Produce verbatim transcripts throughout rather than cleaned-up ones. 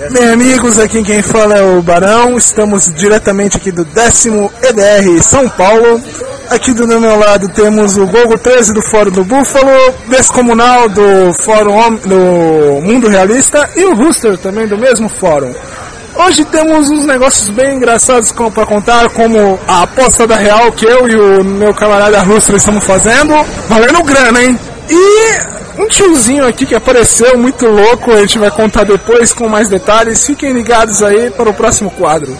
Meus amigos, aqui quem fala é o Barão. Estamos diretamente aqui do décimo E D R São Paulo. Aqui do meu lado temos o Gogo treze do Fórum do Búfalo, Descomunal do Fórum do Mundo Realista e o Rooster também do mesmo fórum. Hoje temos uns negócios bem engraçados para contar, como a aposta da Real que eu e o meu camarada Rooster estamos fazendo, valendo grana, hein? E um tiozinho aqui que apareceu muito louco, a gente vai contar depois com mais detalhes. Fiquem ligados aí para o próximo quadro.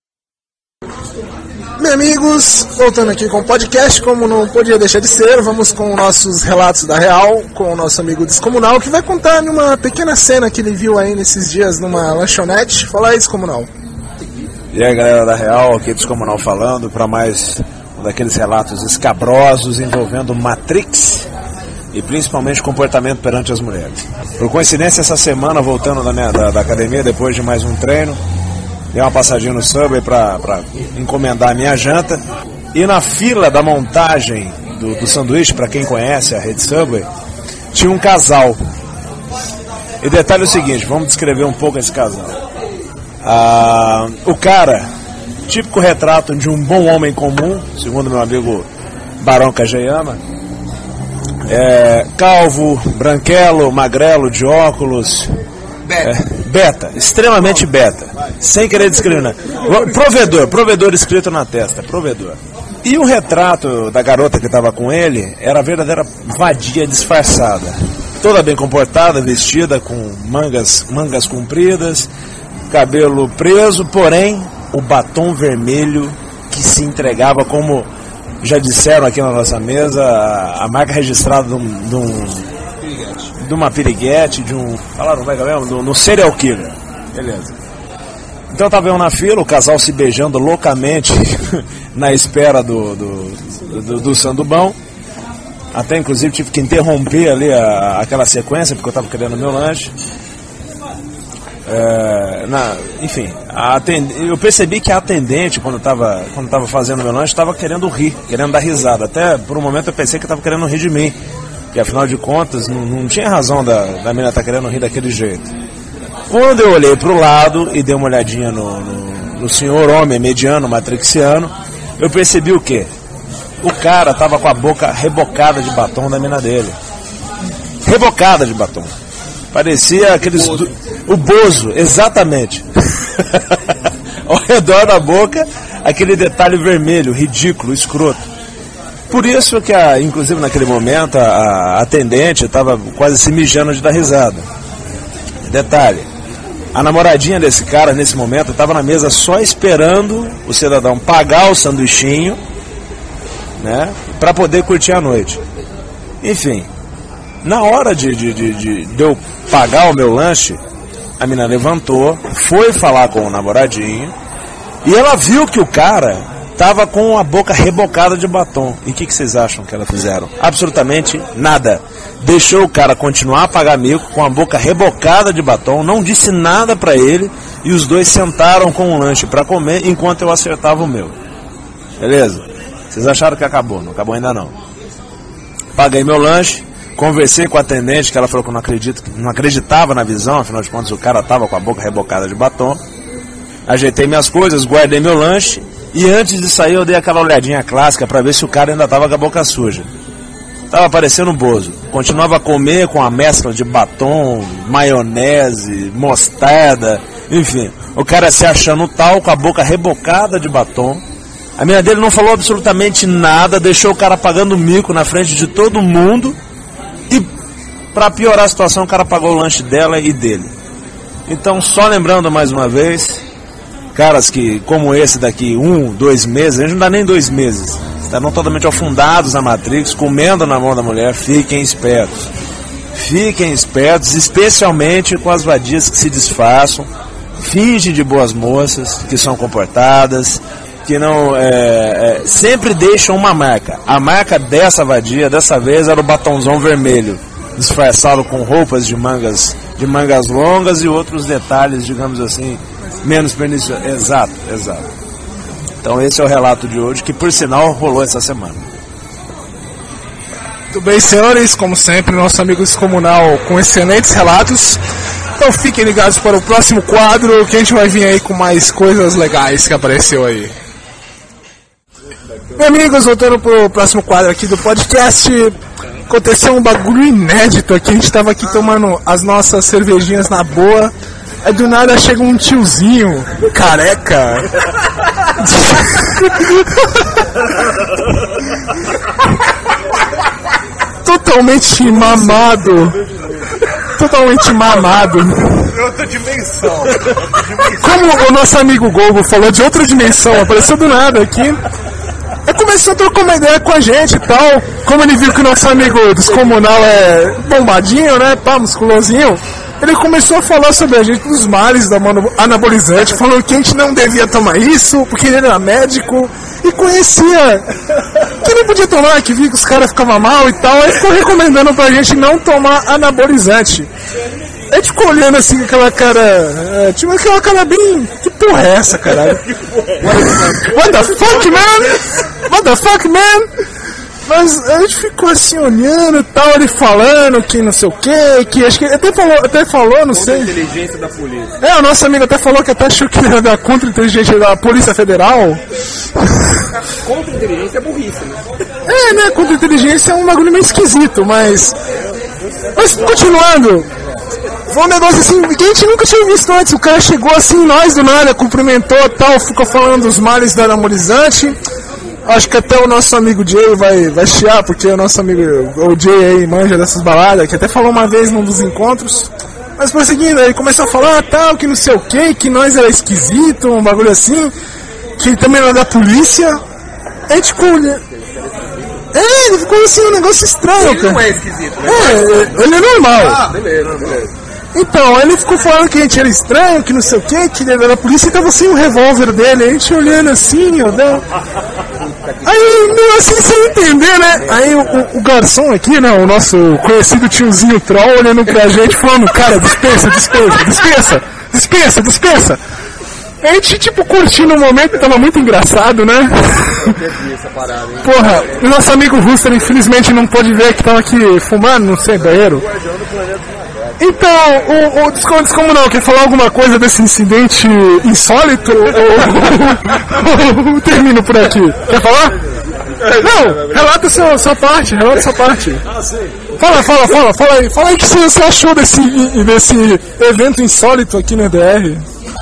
Meus amigos, voltando aqui com o podcast, como não podia deixar de ser, vamos com nossos relatos da Real, com o nosso amigo Descomunal, que vai contar numa pequena cena que ele viu aí nesses dias numa lanchonete. Fala aí, Descomunal. E aí, galera da Real, aqui Descomunal falando para mais um daqueles relatos escabrosos envolvendo Matrix e principalmente comportamento perante as mulheres. Por coincidência, essa semana, voltando da, minha, da, da academia, depois de mais um treino, dei uma passadinha no Subway para encomendar a minha janta. E na fila da montagem do, do sanduíche, para quem conhece a rede Subway, tinha um casal. E detalhe é o seguinte, vamos descrever um pouco esse casal. Ah, o cara, típico retrato de um bom homem comum, segundo meu amigo Barão Kageyama, é, calvo, branquelo, magrelo, de óculos, Beta. É, beta, extremamente beta, sem querer discriminar. Provedor, provedor escrito na testa, provedor. E o retrato da garota que estava com ele era a verdadeira vadia disfarçada. Toda bem comportada, vestida com mangas, mangas compridas, cabelo preso, porém o batom vermelho que se entregava como, já disseram aqui na nossa mesa, a marca registrada de um, de um de uma piriguete, de um... Falaram, como é que é mesmo? No, no serial killer. Beleza. Então tava eu na fila, o casal se beijando loucamente na espera do, do, do, do sandubão. Até inclusive tive que interromper ali a, aquela sequência, porque eu tava querendo o meu lanche. É, na, enfim, a atend... eu percebi que a atendente, quando estava quando tava fazendo o meu lanche, estava querendo rir, querendo dar risada. Até por um momento eu pensei que estava querendo rir de mim. Que afinal de contas, não, não tinha razão da, da menina estar querendo rir daquele jeito. Quando eu olhei para o lado e dei uma olhadinha no, no, no senhor homem mediano, matrixiano, eu percebi o quê? O cara estava com a boca rebocada de batom da menina dele. Rebocada de batom. Parecia aqueles... Bozo. O bozo, exatamente. Ao redor da boca, aquele detalhe vermelho, ridículo, escroto. Por isso que, a, inclusive naquele momento, a, a atendente estava quase se mijando de dar risada. Detalhe, a namoradinha desse cara, nesse momento, estava na mesa só esperando o cidadão pagar o sanduichinho, né, para poder curtir a noite. Enfim, na hora de, de, de, de, de eu pagar o meu lanche, a menina levantou, foi falar com o namoradinho, e ela viu que o cara tava com a boca rebocada de batom. E o que, que vocês acham que elas fizeram? Absolutamente nada. Deixou o cara continuar a pagar mico com a boca rebocada de batom, não disse nada pra ele, e os dois sentaram com um lanche pra comer enquanto eu acertava o meu. Beleza? Vocês acharam que acabou? Não acabou ainda não. Paguei meu lanche, conversei com a atendente, que ela falou que não, acredito, não acreditava na visão, afinal de contas o cara tava com a boca rebocada de batom. Ajeitei minhas coisas, guardei meu lanche. E antes de sair eu dei aquela olhadinha clássica para ver se o cara ainda estava com a boca suja. Tava parecendo um bozo. Continuava a comer com a mescla de batom, maionese, mostarda, enfim. O cara se achando tal, com a boca rebocada de batom. A menina dele não falou absolutamente nada, deixou o cara pagando mico na frente de todo mundo. E para piorar a situação, o cara pagou o lanche dela e dele. Então, só lembrando mais uma vez... Caras que, como esse daqui, um, dois meses, a gente não dá nem dois meses, estarão totalmente afundados na Matrix, comendo na mão da mulher, fiquem espertos. Fiquem espertos, especialmente com as vadias que se disfarçam, fingem de boas moças, que são comportadas, que não, é, é, sempre deixam uma marca. A marca dessa vadia, dessa vez, era o batonzão vermelho, disfarçado com roupas de mangas, de mangas longas e outros detalhes, digamos assim, menos perniciosos. Exato, exato. Então esse é o relato de hoje, que por sinal rolou essa semana. Muito bem, senhores, como sempre, nosso amigo Descomunal com excelentes relatos. Então fiquem ligados para o próximo quadro, que a gente vai vir aí com mais coisas legais que apareceu aí. Meus amigos, voltando pro próximo quadro aqui do podcast, aconteceu um bagulho inédito aqui, a gente tava aqui tomando as nossas cervejinhas na boa, aí do nada chega um tiozinho, careca, totalmente mamado, totalmente mamado. Outra dimensão. Como o nosso amigo Gogo falou, de outra dimensão, apareceu do nada aqui. Ele começou a trocar uma ideia com a gente e tal. Como ele viu que o nosso amigo descomunal é bombadinho, né? Pá, musculosinho. Ele começou a falar sobre a gente, dos males da anabolizante. Falou que a gente não devia tomar isso, porque ele era médico e conhecia que não podia tomar, que via que os caras ficavam mal e tal. Aí ficou recomendando pra gente não tomar anabolizante. A gente ficou olhando assim com aquela cara. É, tipo aquela cara bem. Que porra é essa, caralho? What the fuck, man? What the fuck, man? Mas a gente ficou assim olhando e tal, ele falando que não sei o que, que acho que ele até falou, até falou, não sei. Contra-inteligência da polícia. É, o nosso amigo até falou que até achou que era da contra-inteligência da Polícia Federal. Contra-inteligência é burrice, né? É, né? Contra-inteligência é um bagulho meio esquisito, mas. Mas continuando. Foi um negócio assim que a gente nunca tinha visto antes. O cara chegou assim, nós do nada, cumprimentou e tal, ficou falando dos males da anabolizante. Acho que até o nosso amigo Jay vai, vai chiar, porque o nosso amigo, o Jay aí, manja dessas baladas, que até falou uma vez num dos encontros. Mas prosseguindo, ele começou a falar, ah, tal, que não sei o que, que nós era esquisito, um bagulho assim, que ele também era da polícia. A gente ficou olhando. É, ele ficou assim, um negócio estranho, ele cara. Não é esquisito, né? É, ele é normal. Ah, beleza, beleza. Então, ele ficou falando que a gente era estranho, que não sei o que, que ele era da polícia, e tava sem o revólver dele, a gente olhando assim, ó, né? Aí, não, assim, sem entender, né? Aí o, o, o garçom aqui, né, o nosso conhecido tiozinho troll, olhando pra gente, falando, cara, dispensa, dispensa, dispensa, dispensa, dispensa. A gente, tipo, curtindo o momento, tava muito engraçado, né? Porra, o nosso amigo Ruster, infelizmente, não pôde ver que tava aqui fumando, não sei, banheiro. Então, o, o Descomunal quer falar alguma coisa desse incidente insólito? Ou, ou termino por aqui? Quer falar? Não, relata sua, sua parte, relata sua parte. Fala, fala, fala, fala aí. Fala aí o que você achou desse, desse evento insólito aqui no E D R.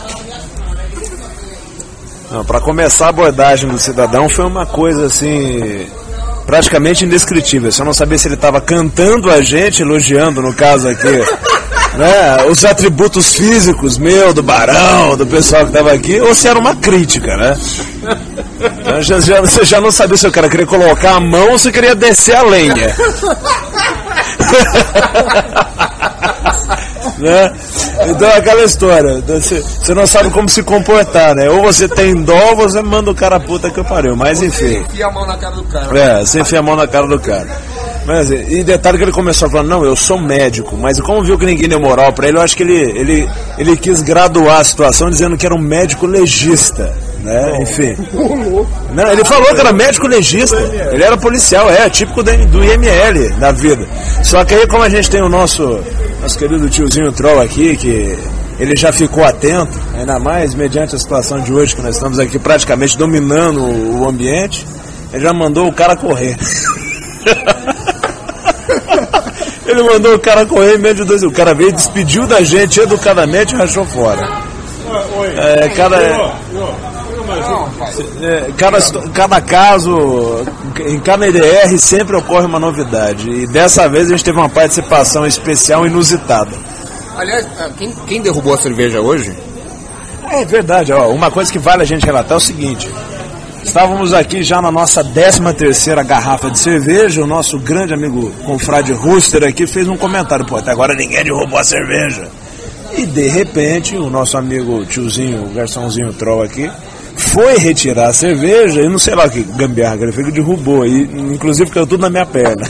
Não, para começar, a abordagem do cidadão foi uma coisa assim praticamente indescritível. Você não sabia se ele estava cantando a gente, elogiando no caso aqui, né, os atributos físicos meu, do Barão, do pessoal que estava aqui, ou se era uma crítica, né? Então, já, já, você já não sabia se o cara queria colocar a mão ou se queria descer a lenha. Né? Então é aquela história, você, você não sabe como se comportar, né? Ou você tem dó ou você manda o cara puta que eu pariu, mas enfim. Você enfia a mão na cara do cara. É, você enfia a mão na cara do cara. Mas, e detalhe que ele começou a falar, não, eu sou médico, mas como viu que ninguém deu moral pra ele, eu acho que ele, ele, ele quis graduar a situação dizendo que era um médico legista, né? Enfim. Não, ele falou que era médico legista, ele era policial, é, típico do I M L na vida. Só que aí, como a gente tem o nosso, nosso querido tiozinho troll aqui, que ele já ficou atento, ainda mais mediante a situação de hoje, que nós estamos aqui praticamente dominando o ambiente, ele já mandou o cara correr. Ele mandou o cara correr em meio de dois. O cara veio, despediu da gente educadamente e rachou fora. É, cada, é, cada, cada caso, em cada E D R sempre ocorre uma novidade. E dessa vez a gente teve uma participação especial inusitada. Aliás, quem, quem derrubou a cerveja hoje? É verdade, ó, uma coisa que vale a gente relatar é o seguinte. Estávamos aqui já na nossa décima terceira garrafa de cerveja. O nosso grande amigo confrade Ruster aqui fez um comentário: pô, até agora ninguém derrubou a cerveja. E de repente o nosso amigo tiozinho, o garçomzinho troll aqui, foi retirar a cerveja e não sei lá que gambiarra que ele fez, que derrubou. E inclusive caiu tudo na minha perna.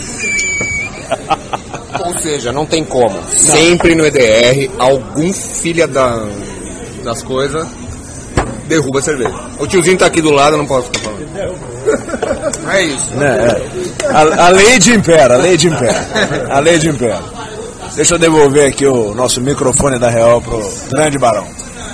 Ou seja, não tem como. Não. Sempre no E D R, algum filha da, das coisas derruba a cerveja. O tiozinho tá aqui do lado, eu não posso ficar falando. É isso. É, é. A, a lei de impera, a lei de impera. A lei de impera. Deixa eu devolver aqui o nosso microfone da Real pro grande Barão.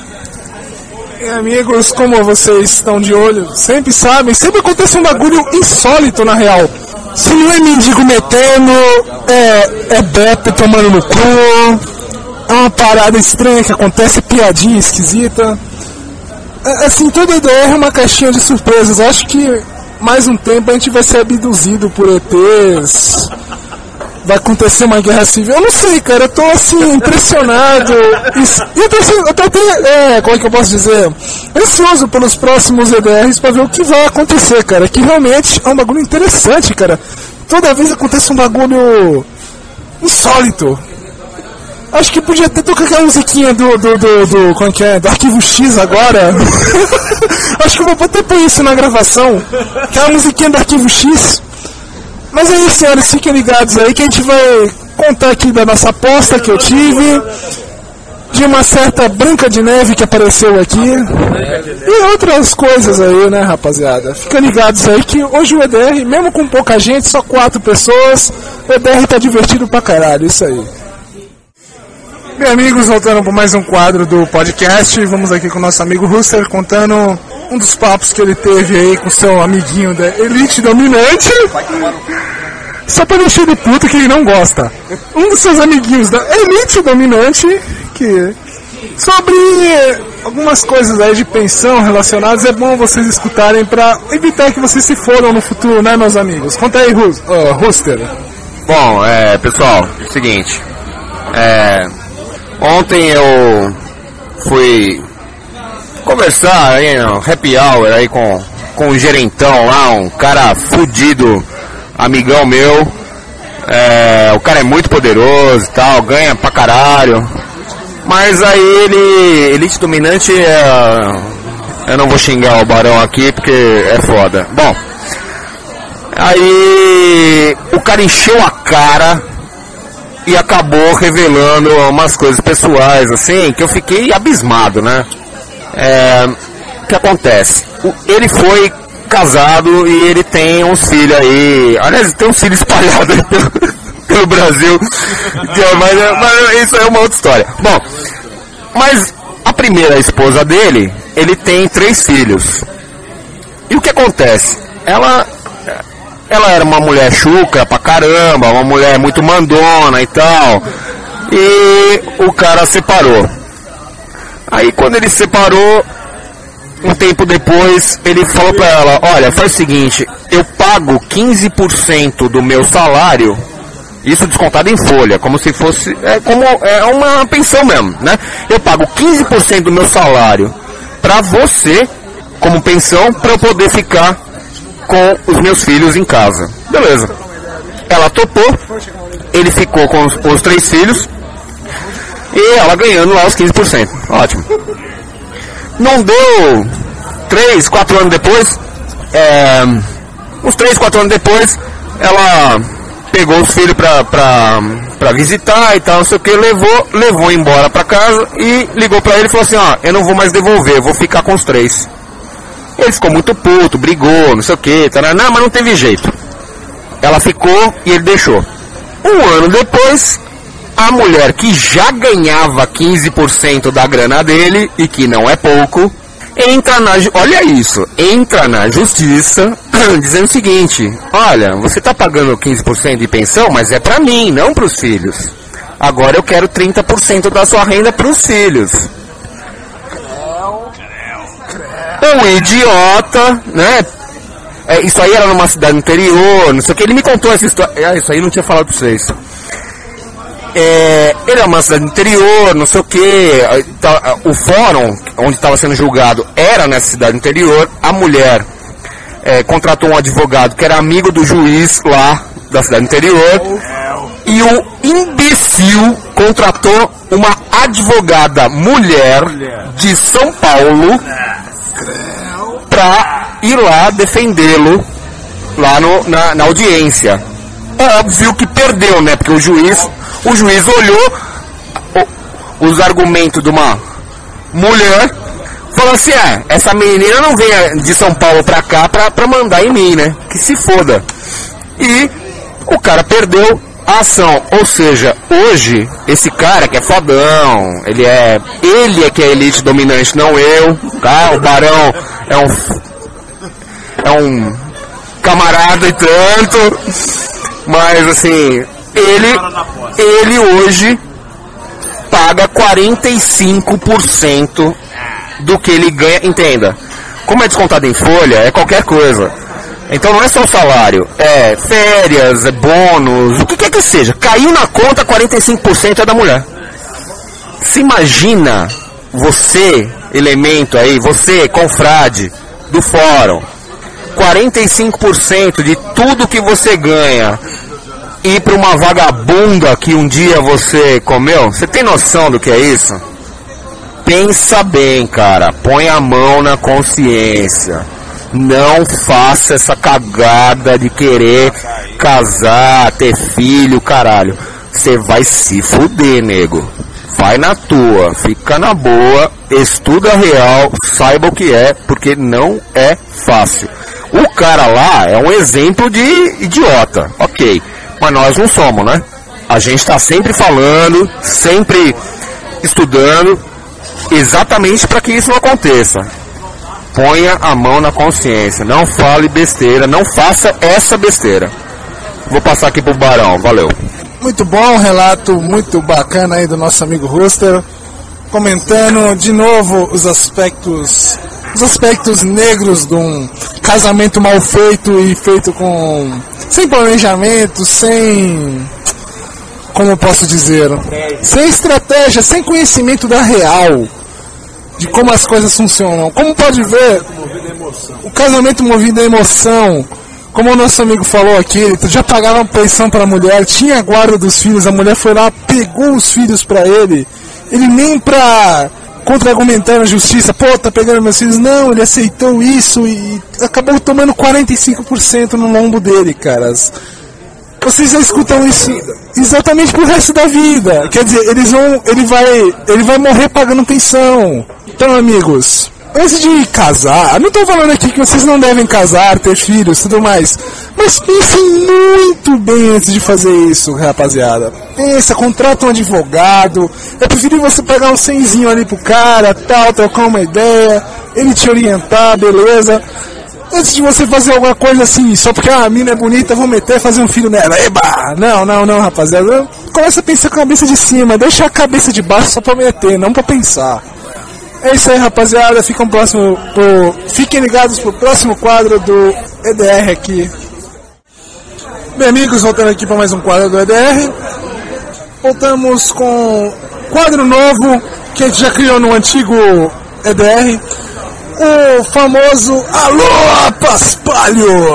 E amigos, como vocês estão de olho, sempre sabem, sempre acontece um bagulho insólito na Real. Se não é mendigo metendo, é, é beta tomando no cu, é uma parada estranha que acontece, piadinha esquisita. É, assim, toda E D R é uma caixinha de surpresas. Acho que mais um tempo a gente vai ser abduzido por E Tês. Vai acontecer uma guerra civil. Eu não sei, cara, eu tô assim, impressionado. E eu tô, assim, eu tô até, é, como é que eu posso dizer? Ansioso pelos próximos E D Rs pra ver o que vai acontecer, cara. Que realmente é um bagulho interessante, cara. Toda vez acontece um bagulho insólito. Acho que podia até tocar aquela musiquinha do, do, do, do, como é que é? Do Arquivo X agora. Acho que eu vou até pôr isso na gravação. Aquela musiquinha do Arquivo X. Mas é isso, senhores, fiquem ligados aí que a gente vai contar aqui da nossa aposta que eu tive, de uma certa Branca de Neve que apareceu aqui, e outras coisas aí, né, rapaziada. Fiquem ligados aí que hoje o E D R, mesmo com pouca gente, só quatro pessoas, o E D R tá divertido pra caralho, isso aí. Bem, amigos, voltando para mais um quadro do podcast, vamos aqui com o nosso amigo Rooster contando um dos papos que ele teve aí com seu amiguinho da Elite Dominante. Só para encher de puta que ele não gosta. Um dos seus amiguinhos da Elite Dominante, que sobre algumas coisas aí de pensão relacionadas, é bom vocês escutarem para evitar que vocês se fodam no futuro, né, meus amigos? Conta aí, Rooster. Bom, é, pessoal, é o seguinte, é... Ontem eu fui conversar aí no happy hour aí com, com o gerentão lá, um cara fudido, amigão meu. É, o cara é muito poderoso e tal, ganha pra caralho. Mas aí ele, Elite Dominante, é, eu não vou xingar o Barão aqui porque é foda. Bom, aí o cara encheu a cara e acabou revelando umas coisas pessoais, assim, que eu fiquei abismado, né? É, o que acontece? O, ele foi casado e ele tem uns filhos aí, aliás, tem uns filhos espalhados aí pelo, pelo Brasil, mas, mas isso é uma outra história. Bom, mas a primeira esposa dele, ele tem três filhos. E o que acontece? Ela... Ela era uma mulher chucra pra caramba, uma mulher muito mandona e tal. E o cara separou. Aí quando ele separou, um tempo depois, ele falou pra ela, olha, faz o seguinte, eu pago quinze por cento do meu salário, isso descontado em folha, como se fosse, é como é uma pensão mesmo, né? Eu pago quinze por cento do meu salário pra você, como pensão, pra eu poder ficar com os meus filhos em casa. Beleza. Ela topou, ele ficou com os, os três filhos e ela ganhando lá os quinze por cento. Ótimo. Não deu três, quatro anos depois, é, uns três, quatro anos depois, ela pegou os filhos pra, pra, pra visitar e tal, não sei o que, levou, levou embora pra casa e ligou pra ele e falou assim, ó, eu não vou mais devolver, eu vou ficar com os três. Ele ficou muito puto, brigou, não sei o que, tá, não, mas não teve jeito. Ela ficou e ele deixou. Um ano depois, a mulher que já ganhava quinze por cento da grana dele, e que não é pouco, entra na, olha isso, entra na justiça dizendo o seguinte, olha, você tá pagando quinze por cento de pensão, mas é pra mim, não pros filhos. Agora eu quero trinta por cento da sua renda pros filhos. Um idiota, né? É, isso aí era numa cidade interior, não sei o que. Ele me contou essa história. Ah, isso aí não tinha falado pra vocês. É, ele era uma cidade interior, não sei o que. O fórum onde estava sendo julgado era nessa cidade interior. A mulher é, contratou um advogado que era amigo do juiz lá da cidade interior. E o imbecil contratou uma advogada mulher de São Paulo pra ir lá defendê-lo lá no, na, na audiência. Óbvio que perdeu, né? Porque o juiz, o juiz olhou o, os argumentos de uma mulher, falou assim, é, essa menina não vem de São Paulo pra cá pra, pra mandar em mim, né? Que se foda. E o cara perdeu ação. Ou seja, hoje, esse cara que é fodão, ele é, ele é que é elite dominante, não eu, tá? O Barão é um, é um camarada e tanto, mas assim, ele, ele hoje paga quarenta e cinco por cento do que ele ganha, entenda. Como é descontado em folha, é qualquer coisa. Então não é só o salário, é férias, é bônus, o que quer que seja. Caiu na conta, quarenta e cinco por cento é da mulher. Se imagina você, elemento aí, você, confrade do fórum, quarenta e cinco por cento de tudo que você ganha ir para uma vagabunda que um dia você comeu. Você tem noção do que é isso? Pensa bem, cara. Põe a mão na consciência. Não faça essa cagada de querer casar, ter filho, caralho. Você vai se fuder, nego. Vai na tua, fica na boa, estuda real, saiba o que é, porque não é fácil. O cara lá é um exemplo de idiota, ok. Mas nós não somos, né? A gente tá sempre falando, sempre estudando, exatamente para que isso não aconteça. Ponha a mão na consciência, não fale besteira, não faça essa besteira. Vou passar aqui pro Barão, valeu. Muito bom, relato muito bacana aí do nosso amigo Rooster, comentando de novo os aspectos, os aspectos negros de um casamento mal feito e feito com sem planejamento, sem, como eu posso dizer, sem estratégia, sem conhecimento da real, de como as coisas funcionam. Como pode ver, o casamento movido à emoção, como o nosso amigo falou aqui, ele já pagava pensão para a mulher, tinha a guarda dos filhos, a mulher foi lá, pegou os filhos para ele, ele nem pra contra-argumentar na justiça, pô, tá pegando meus filhos, não, ele aceitou isso e acabou tomando quarenta e cinco por cento no lombo dele, caras. Vocês já escutam isso exatamente pro resto da vida. Quer dizer, eles vão, ele vai, ele vai morrer pagando pensão. Então, amigos, antes de casar, não tô falando aqui que vocês não devem casar, ter filhos, tudo mais, mas pensem muito bem antes de fazer isso, rapaziada. Pensa, contrata um advogado. É preferível você pagar um cenzinho ali pro cara, tal, trocar uma ideia, ele te orientar, beleza? Antes de você fazer alguma coisa assim, só porque a mina é bonita, vou meter e fazer um filho nela. Eba! Não, não, não, rapaziada. Começa a pensar com a cabeça de cima, deixa a cabeça de baixo só pra meter, não pra pensar. É isso aí, rapaziada. Fiquem, próximo pro... Fiquem ligados pro próximo quadro do E D R aqui. Bem, amigos, voltando aqui para mais um quadro do E D R. Voltamos com quadro novo que a gente já criou no antigo E D R. O famoso Alô, Paspalho!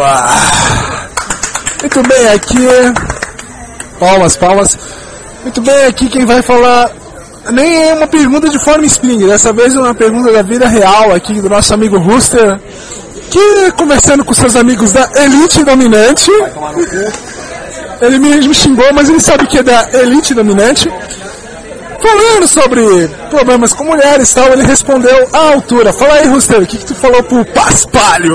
Muito bem, aqui. Palmas, palmas. Muito bem, aqui quem vai falar. Nem é uma pergunta de forma spring, dessa vez é uma pergunta da vida real aqui do nosso amigo Rooster, que conversando com seus amigos da Elite Dominante, ele me xingou, mas ele sabe que é da Elite Dominante, falando sobre problemas com mulheres e tal, ele respondeu à altura. Fala aí, Rooster, o que, que tu falou pro Paspalho?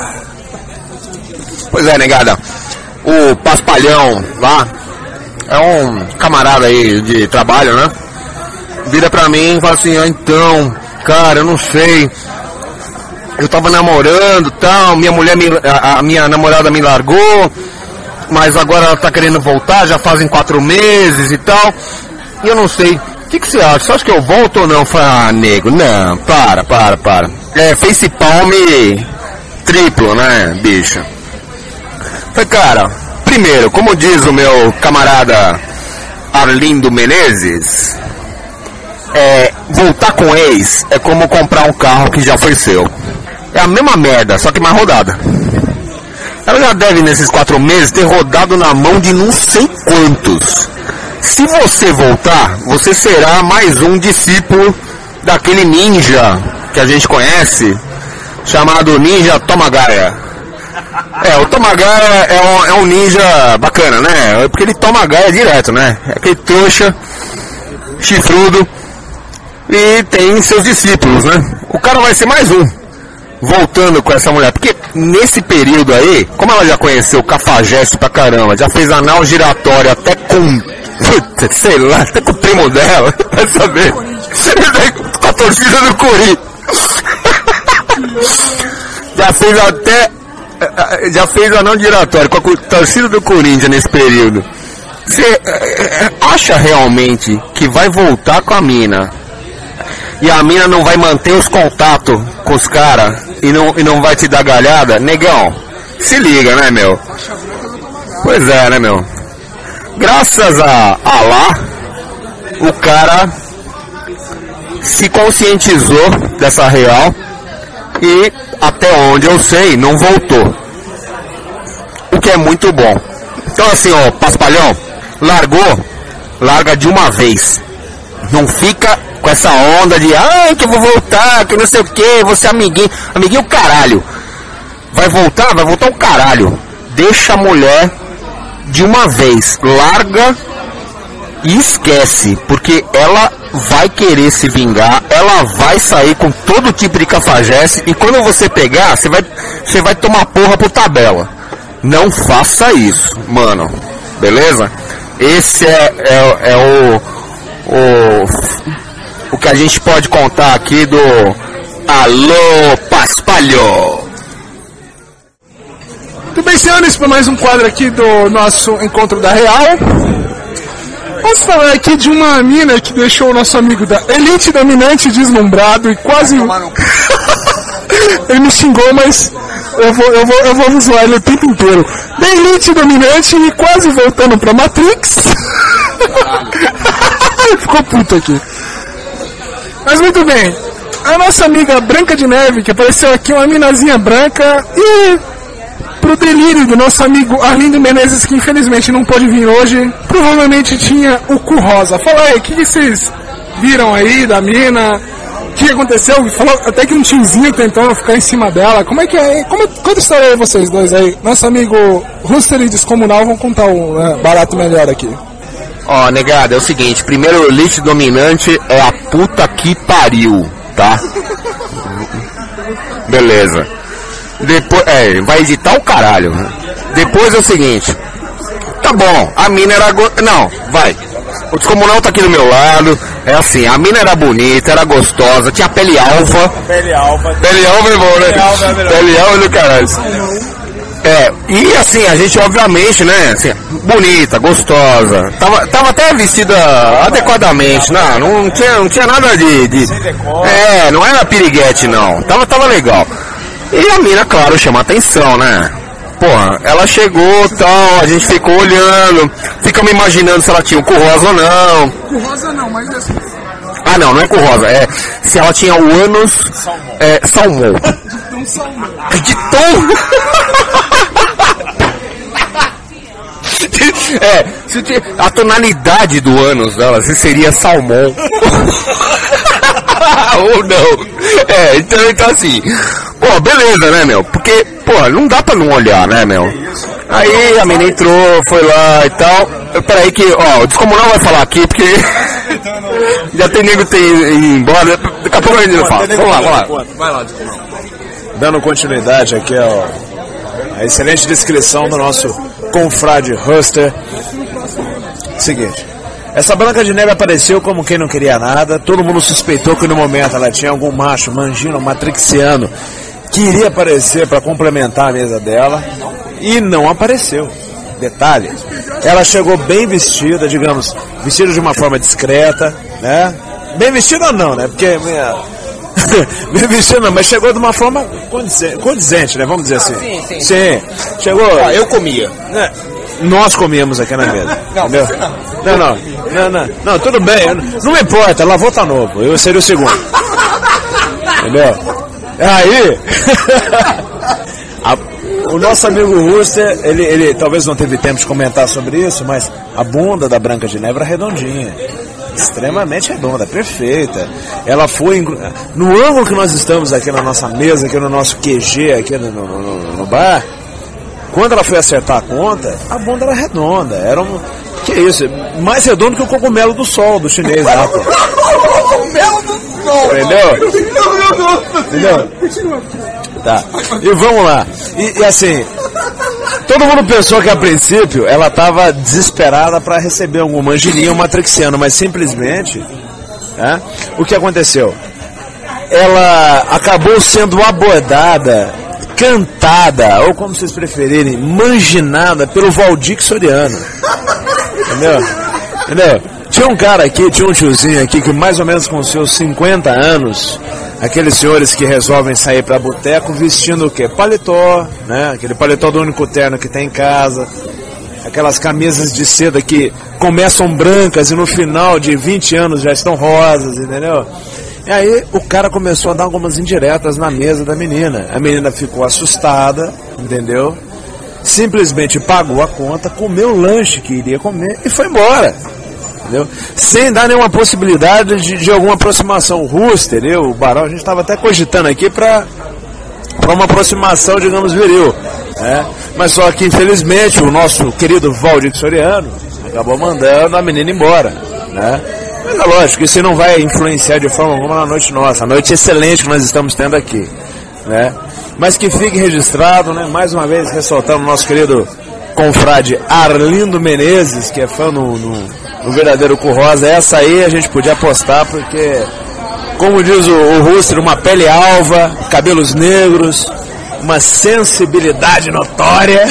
Pois é, negada, o Paspalhão lá é um camarada aí de trabalho, né? Vira pra mim e fala assim, ah, então, cara, eu não sei, eu tava namorando e tal, minha mulher, me, a, a minha namorada me largou, mas agora ela tá querendo voltar, já fazem quatro meses e tal, e eu não sei, o que que você acha? Você acha que eu volto ou não? Fala, ah, nego, não, para, para, para. É, facepalm triplo, né, bicho? Falei, cara, primeiro, como diz o meu camarada Arlindo Menezes, É, voltar com ex é como comprar um carro que já foi seu. É a mesma merda, só que mais rodada. Ela já deve nesses quatro meses ter rodado na mão de não sei quantos. Se você voltar, você será mais um discípulo daquele ninja que a gente conhece, chamado Ninja Tomagaia. É, o Tomagaia é um, é um ninja bacana, né? Porque ele toma gaia direto, né? É aquele trouxa, chifrudo, e tem seus discípulos, né? O cara vai ser mais um. voltando com essa mulher, porque nesse período aí, como ela já conheceu cafajeste pra caramba, já fez anal giratório até com, sei lá, até com o primo dela, vai saber, com a torcida do Corinthians. Já fez até, já fez anal giratório com a torcida do Corinthians nesse período. Você acha realmente que vai voltar com a mina e a mina não vai manter os contatos com os caras e não, e não vai te dar galhada? Negão, se liga, né, meu? Pois é, né, meu? Graças a Allah, o cara se conscientizou dessa real e, até onde eu sei, não voltou. O que é muito bom. Então assim, ó, paspalhão, largou, larga de uma vez. Não fica com essa onda de, ai, que eu vou voltar, que não sei o que, você amiguinho. Amiguinho caralho. Vai voltar? Vai voltar o caralho. Deixa a mulher de uma vez. Larga e esquece. Porque ela vai querer se vingar. Ela vai sair com todo tipo de cafajeste. E quando você pegar, você vai, você vai tomar porra por tabela. Não faça isso, mano. Beleza? Esse é, é, é o, o, o que a gente pode contar aqui do Alô Paspalho. Muito bem, senhores, para mais um quadro aqui do nosso Encontro da Real. Vamos falar aqui de uma mina que deixou o nosso amigo da Elite Dominante deslumbrado e quase... Ele me xingou, mas eu vou, eu vou, eu vou zoar ele o tempo inteiro. Da Elite Dominante e quase voltando pra Matrix. Ficou puto aqui. Mas muito bem. A nossa amiga Branca de Neve, que apareceu aqui, uma minazinha branca, e pro delírio do nosso amigo Arlindo Menezes, que infelizmente não pôde vir hoje, provavelmente tinha o cu rosa. Fala aí, o que, que vocês viram aí da mina? O que aconteceu? Falou até que um tiozinho tentou ficar em cima dela. Como é que é? Como, conta a história aí vocês dois aí. Nosso amigo Rooster e Descomunal vão contar um né, barato melhor aqui. Ó, negado, é o seguinte. Primeiro, o Elite Dominante é a puta que pariu, tá? Beleza. Depois, é, vai editar o caralho. Depois é o seguinte. Tá bom, a mina era... Go... Não, vai. O Descomunal tá aqui do meu lado. É assim, a mina era bonita, era gostosa, tinha pele alva. Pele alva. Pele alva é bom, né? Pele alva é melhor. Pele alva do caralho. É, e assim, a gente obviamente, né, assim, bonita, gostosa. Tava, tava até vestida adequadamente, não, não tinha, não tinha nada de, de... É, não era piriguete não. Tava, tava legal. E a mina, claro, chama atenção, né? Porra, ela chegou e tal, a gente ficou olhando, ficamos imaginando se ela tinha um cu rosa ou não. Cu rosa não, mas assim. Ah não, não é cu rosa, é se ela tinha o ânus é, salmão. De salmão. De tom? É, se tinha, a tonalidade do ânus dela se seria salmão. Ou não. É, então, então assim, pô, beleza, né, meu? Porque, pô, não dá pra não olhar, né, meu? Aí a menina entrou, foi lá e tal. Peraí que, ó, o Descomunal vai falar aqui, porque já tem nego que tem ido embora. Daqui a pouco a gente fala. Vamos lá, vamos lá. Vai lá, Descomunal. Dando continuidade aqui, ó, a excelente descrição do nosso confrade Rooster. Seguinte. Essa Branca de Neve apareceu como quem não queria nada. Todo mundo suspeitou que no momento ela tinha algum macho, mangino, matrixiano, que iria aparecer para complementar a mesa dela. E não apareceu. Detalhe, ela chegou bem vestida, digamos, vestida de uma forma discreta, né? Bem vestida ou não, né? Porque... Minha... bem vestida não, mas chegou de uma forma condizente, condizente, né? Vamos dizer assim. Sim, sim. Sim. Chegou... Ah, eu comia. Né? Nós comíamos aqui na mesa. Não, entendeu? Não, não, não, não, não, tudo bem, não me importa, lavou tá novo, eu seria o segundo. Entendeu? Aí, a, o nosso amigo Rooster, ele, ele talvez não teve tempo de comentar sobre isso, mas a bunda da Branca de Neve era redondinha. Extremamente redonda, perfeita. Ela foi no ângulo que nós estamos aqui na nossa mesa, aqui no nosso Q G, aqui no, no, no, no bar. Quando ela foi acertar a conta, a bunda era redonda. Era um. Que isso? Mais redondo que o cogumelo do sol do chinês lá, pô. Cogumelo do sol! Entendeu? Entendeu? Tá. E vamos lá. E, e assim, todo mundo pensou que a princípio ela estava desesperada para receber algum mangininho ou matrixiano, mas simplesmente, né, o que aconteceu? Ela acabou sendo abordada, cantada, ou como vocês preferirem, manginada pelo Valdir Soriano. Entendeu? Entendeu? Tinha um cara aqui, tinha um tiozinho aqui que mais ou menos com seus cinquenta anos, aqueles senhores que resolvem sair para boteco vestindo o quê? Paletó, né? Aquele paletó do único terno que tem em casa, aquelas camisas de seda que começam brancas e no final de vinte anos já estão rosas, entendeu? E aí o cara começou a dar algumas indiretas na mesa da menina. A menina ficou assustada, entendeu? Simplesmente pagou a conta, comeu o lanche que iria comer e foi embora. Entendeu? Sem dar nenhuma possibilidade de, de alguma aproximação. O Rooster, eu, o Barão, a gente estava até cogitando aqui para uma aproximação, digamos, viril. Né? Mas só que, infelizmente, o nosso querido Valdir Soriano acabou mandando a menina embora. Né? Mas é lógico, isso não vai influenciar de forma alguma na noite nossa, a noite excelente que nós estamos tendo aqui. Né? Mas que fique registrado, né? Mais uma vez ressaltando o nosso querido confrade Arlindo Menezes, que é fã no, no, no verdadeiro Currosa. Essa aí a gente podia apostar, porque, como diz o, o Rooster, uma pele alva, cabelos negros, uma sensibilidade notória,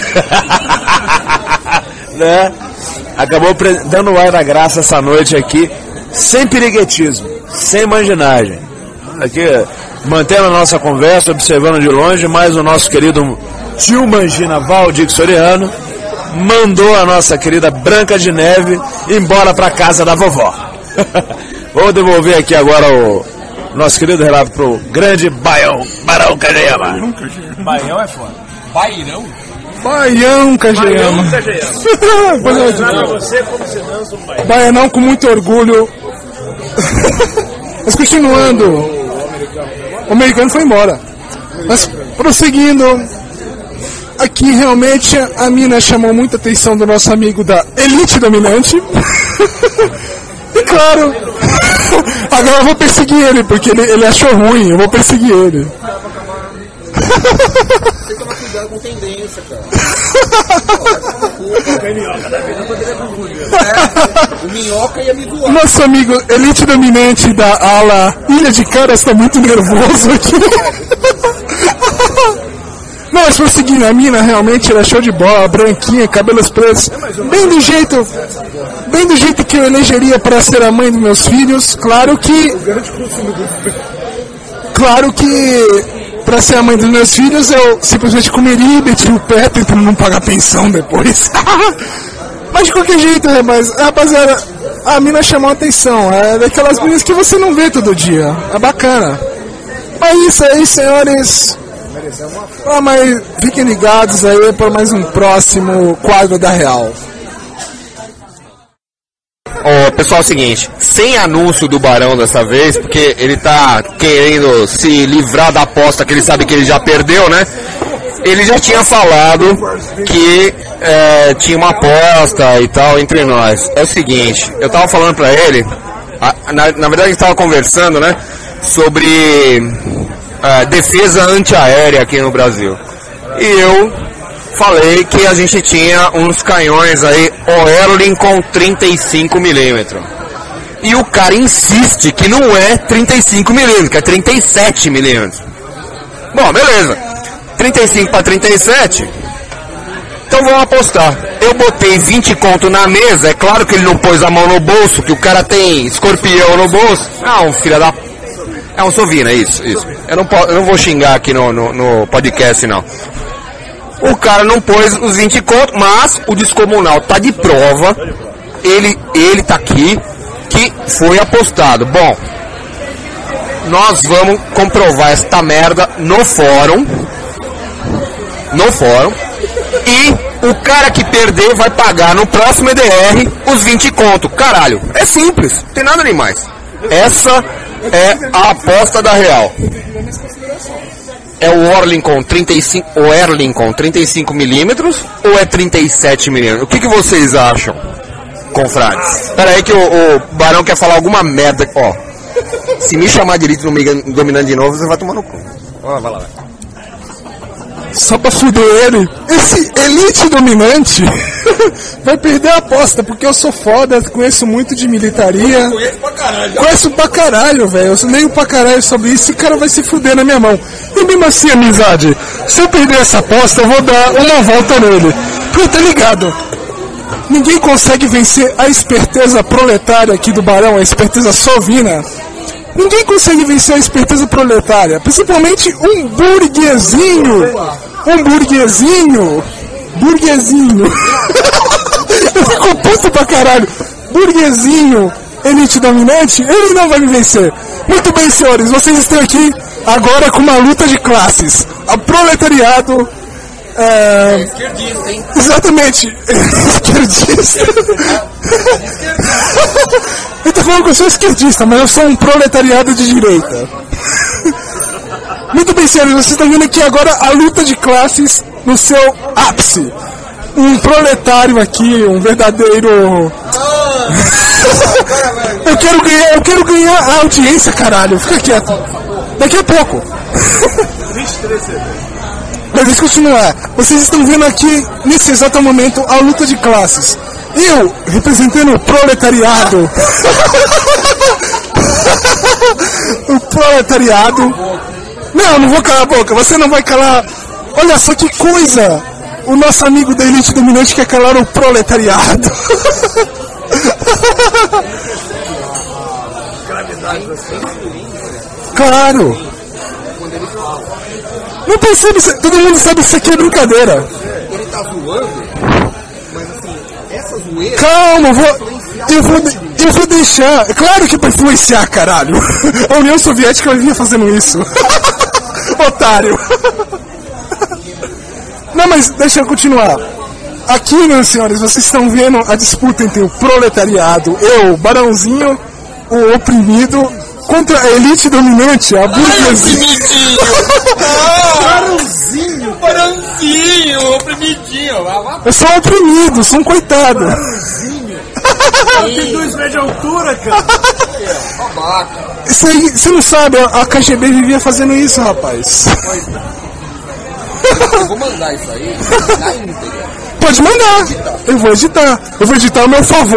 né? Acabou dando o ar da graça essa noite aqui, sem piriguetismo, sem manginagem. Aqui, mantendo a nossa conversa, observando de longe, mas o nosso querido tio Mangina Valdir Soriano mandou a nossa querida Branca de Neve embora para casa da vovó. Vou devolver aqui agora o nosso querido relato pro grande Baião, Barão Kageyama. Baião é foda. Bairão? Baião Kageyama. Baião Kageyama. Vou ensinar você como se dança um baião. Baianão com muito orgulho. Mas continuando, o americano foi embora. Mas prosseguindo, aqui realmente a mina chamou muita atenção do nosso amigo da elite dominante. E claro, agora eu vou perseguir ele, porque ele, ele achou ruim, eu vou perseguir ele. Tem que tomar cuidado com tendência, cara. O Minhoca ia me doar. Nosso amigo elite dominante da ala Ilha de Caras está muito nervoso aqui. Não, mas prosseguindo, a mina realmente era show de bola, branquinha, cabelos pretos, bem do jeito, bem do jeito que eu elegeria para ser a mãe dos meus filhos. Claro que, claro que para ser a mãe dos meus filhos eu simplesmente comeria e metia o pé tentando não pagar pensão depois. Mas de qualquer jeito, rapaz, rapaziada, a mina chamou a atenção, é daquelas meninas que você não vê todo dia, é bacana. Mas isso aí, senhores. Ah, mas fiquem ligados aí para mais um próximo quadro da Real. Ó, pessoal, é o seguinte, sem anúncio do Barão dessa vez, porque ele tá querendo se livrar da aposta que ele sabe que ele já perdeu, né? Ele já tinha falado que é, tinha uma aposta e tal entre nós. É o seguinte, eu tava falando pra ele, a, na, na verdade a gente tava conversando, né, sobre é, defesa antiaérea aqui no Brasil. E eu falei que a gente tinha uns canhões aí, Oerling com trinta e cinco milímetros. E o cara insiste que não é trinta e cinco milímetros, que é trinta e sete milímetros. Bom, beleza. trinta e cinco para trinta e sete. Então vamos apostar. Eu botei vinte conto na mesa, é claro que ele não pôs a mão no bolso, que o cara tem escorpião no bolso. Ah, um filho da... É um sovina, isso, isso. Eu não, eu não vou xingar aqui no, no, no podcast, não. O cara não pôs os vinte contos, mas o Descomunal tá de prova, ele, ele tá aqui, que foi apostado. Bom, nós vamos comprovar esta merda no fórum, no fórum, e o cara que perder vai pagar no próximo E D R os vinte contos. Caralho, é simples, não tem nada demais. Essa é a aposta da Real. É o Oerling com trinta e cinco, o Oerling com trinta e cinco milímetros ou é trinta e sete milímetros? O que, que vocês acham, confrades? Pera aí que o, o Barão quer falar alguma merda. Ó, se me chamar de elite dominante de novo, você vai tomar no cu. Ó, vai lá, vai. Só pra fuder ele. Esse elite dominante vai perder a aposta, porque eu sou foda, conheço muito de militaria. Eu conheço pra caralho. Conheço pra caralho, velho. Eu leio pra caralho sobre isso e o cara vai se fuder na minha mão. E mesmo assim, amizade, se eu perder essa aposta, eu vou dar uma volta nele. Porque tá ligado? Ninguém consegue vencer a esperteza proletária aqui do Barão, a esperteza sovina. Ninguém consegue vencer a esperteza proletária, principalmente um burguesinho, um burguesinho, burguesinho, eu fico puto pra caralho, burguesinho, elite dominante, ele não vai me vencer. Muito bem, senhores, vocês estão aqui agora com uma luta de classes, a proletariado, é... é esquerdista, hein? Exatamente, esquerdista. Ele tá falando que eu sou esquerdista, mas eu sou um proletariado de direita. Muito bem, senhores, vocês estão vendo aqui agora a luta de classes no seu ápice. Um proletário aqui, um verdadeiro... eu quero ganhar, eu quero ganhar a audiência, caralho. Fica quieto. Daqui a pouco. Mas deixa eu continuar. Vocês estão vendo aqui, nesse exato momento, a luta de classes. Eu, representando o proletariado. O proletariado. Não, não vou calar a boca. Você não vai calar. Olha só que coisa. O nosso amigo da elite dominante quer calar o proletariado. Claro. Não percebe, todo mundo sabe que isso aqui é brincadeira. Ele tá zoando, mas assim, essa zoeira... Calma, eu vou, eu vou, eu vou deixar... Claro que é pra influenciar, caralho. A União Soviética vinha fazendo isso. Otário. Não, mas deixa eu continuar. Aqui, meus senhores, vocês estão vendo a disputa entre o proletariado, eu, o Barãozinho, o oprimido, contra a elite dominante, a burguesia. Barãozinho, Barãozinho, oprimidinho. Eu sou um oprimido, sou um coitado. Barãozinho. Tem dois metros de altura, cara. Isso aí, você não sabe, a K G B vivia fazendo isso, rapaz. Eu vou mandar isso aí na íntegra. Pode mandar. Eu vou editar. Eu vou editar ao meu favor.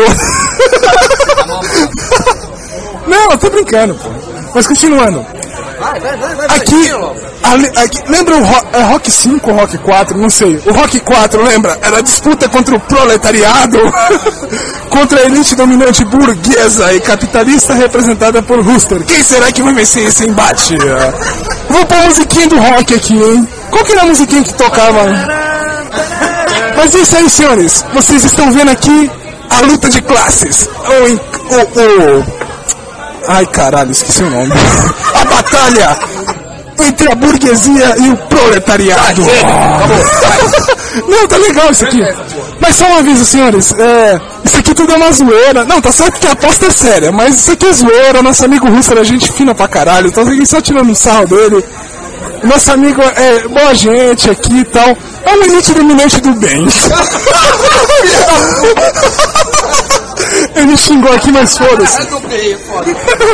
Não, eu tô brincando, pô. Mas continuando. Vai, vai, vai, vai. Aqui, ali, aqui lembra o Rock, é Rock cinco ou Rock quatro? Não sei. O Rock quatro, lembra? Era a disputa contra o proletariado, contra a elite dominante burguesa e capitalista representada por Huster. Quem será que vai vencer esse embate? Vou pôr a musiquinha do rock aqui, hein? Qual que era a musiquinha que tocava? Mas é isso aí, senhores. Vocês estão vendo aqui a luta de classes. O, o, o... Ai, caralho, esqueci o nome. A batalha entre a burguesia e o proletariado. Não, tá legal isso aqui. Mas só um aviso, senhores. É, isso aqui tudo é uma zoeira. Não, tá certo que a aposta é séria, mas isso aqui é zoeira. Nosso amigo Russo era gente fina pra caralho. Então aqui só tirando um sarro dele. Nosso amigo é boa gente aqui e tal. É um elite dominante do bem. Ele xingou aqui, mas foda-se. É do bem, é foda.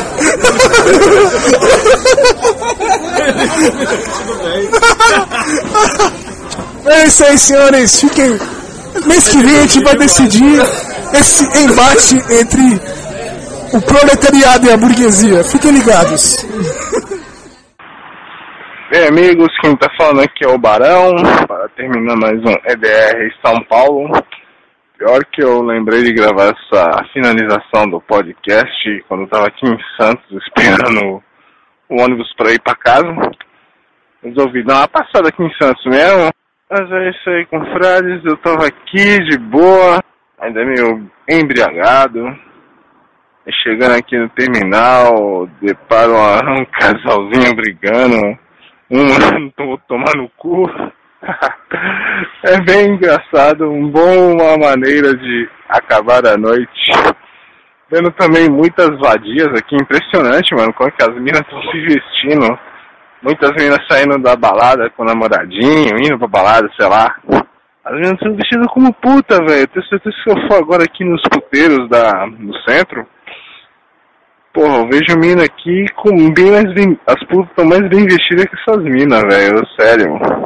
É isso aí, senhores. Fiquem. Mês que vem a gente vai decidir esse embate entre o proletariado e a burguesia. Fiquem ligados. Bem, amigos, quem tá falando aqui é o Barão, para terminar mais um E D R São Paulo. Pior que eu lembrei de gravar essa finalização do podcast quando eu tava aqui em Santos esperando o ônibus para ir para casa. Resolvi dar uma passada aqui em Santos mesmo. Mas é isso aí, confrades, eu tava aqui de boa, ainda meio embriagado. E chegando aqui no terminal, deparo um, um casalzinho brigando. Um tô tomar no cu. É bem engraçado, uma boa maneira de acabar a noite. Vendo também muitas vadias aqui, impressionante, mano, como é que as minas estão se vestindo. Muitas meninas saindo da balada com o namoradinho, indo pra balada, sei lá. As meninas estão vestidas como puta, velho. Tenho certeza que se eu for agora aqui nos puteiros da, do centro, porra, eu vejo mina aqui com bem mais bem... As putas estão mais bem vestidas que essas minas, velho. Sério.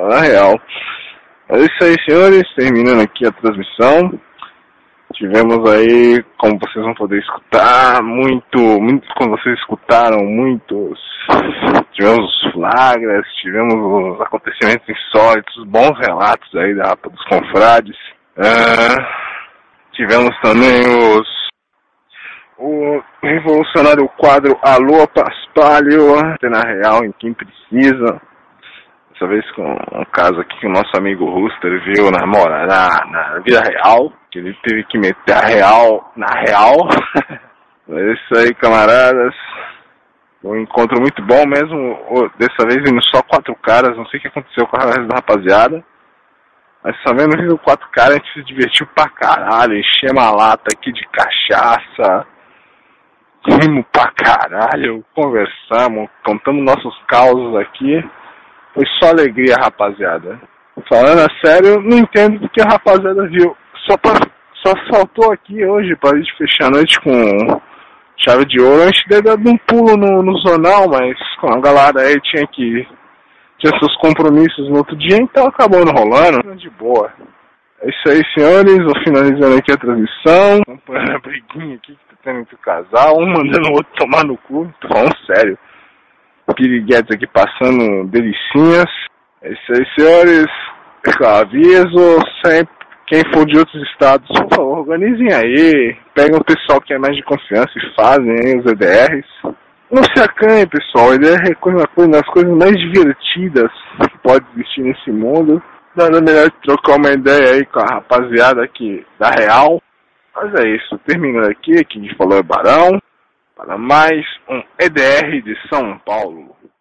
na real. Mas é isso aí, senhores, terminando aqui a transmissão. Tivemos aí, como vocês vão poder escutar, muito, muito, como vocês escutaram, muitos, tivemos os flagras, tivemos os acontecimentos insólitos, bons relatos aí da Rapa dos Confrades. Uh, tivemos também os, o revolucionário quadro Alô Paspalho, na real, em quem precisa. Dessa vez com um caso aqui que o nosso amigo Ruster viu na, na, na vida real, que ele teve que meter a real na real. É isso aí, camaradas. Um encontro muito bom mesmo, dessa vez indo só quatro caras, não sei o que aconteceu com a resto da rapaziada. Mas sabendo que quatro caras a gente se divertiu pra caralho, enchemos a lata aqui de cachaça, rimos pra caralho, conversamos, contamos nossos causos aqui. Foi só alegria, rapaziada. Falando a sério, não entendo porque a rapaziada viu. Só, pra, só faltou aqui hoje pra gente fechar a noite com chave de ouro. A gente deu dado um pulo no, no zonal, mas com a galera aí tinha que... Tinha seus compromissos no outro dia, então acabou não rolando. De boa. É isso aí, senhores. Vou finalizando aqui a transmissão. Acompanhando a briguinha aqui que tá tendo entre o casal. Um mandando o outro tomar no cu. Tô falando sério. Piriguetes aqui passando delicinhas. É isso aí, senhores. Aviso, sempre, quem for de outros estados, por favor, organizem aí. Peguem o pessoal que é mais de confiança e fazem aí os E D Rs. Não se acanhe, pessoal. A E D R é uma das coisas mais divertidas que pode existir nesse mundo. Nada melhor de trocar uma ideia aí com a rapaziada aqui da Real. Mas é isso. Terminando aqui, quem falou é Barão. Para mais um E D R de São Paulo.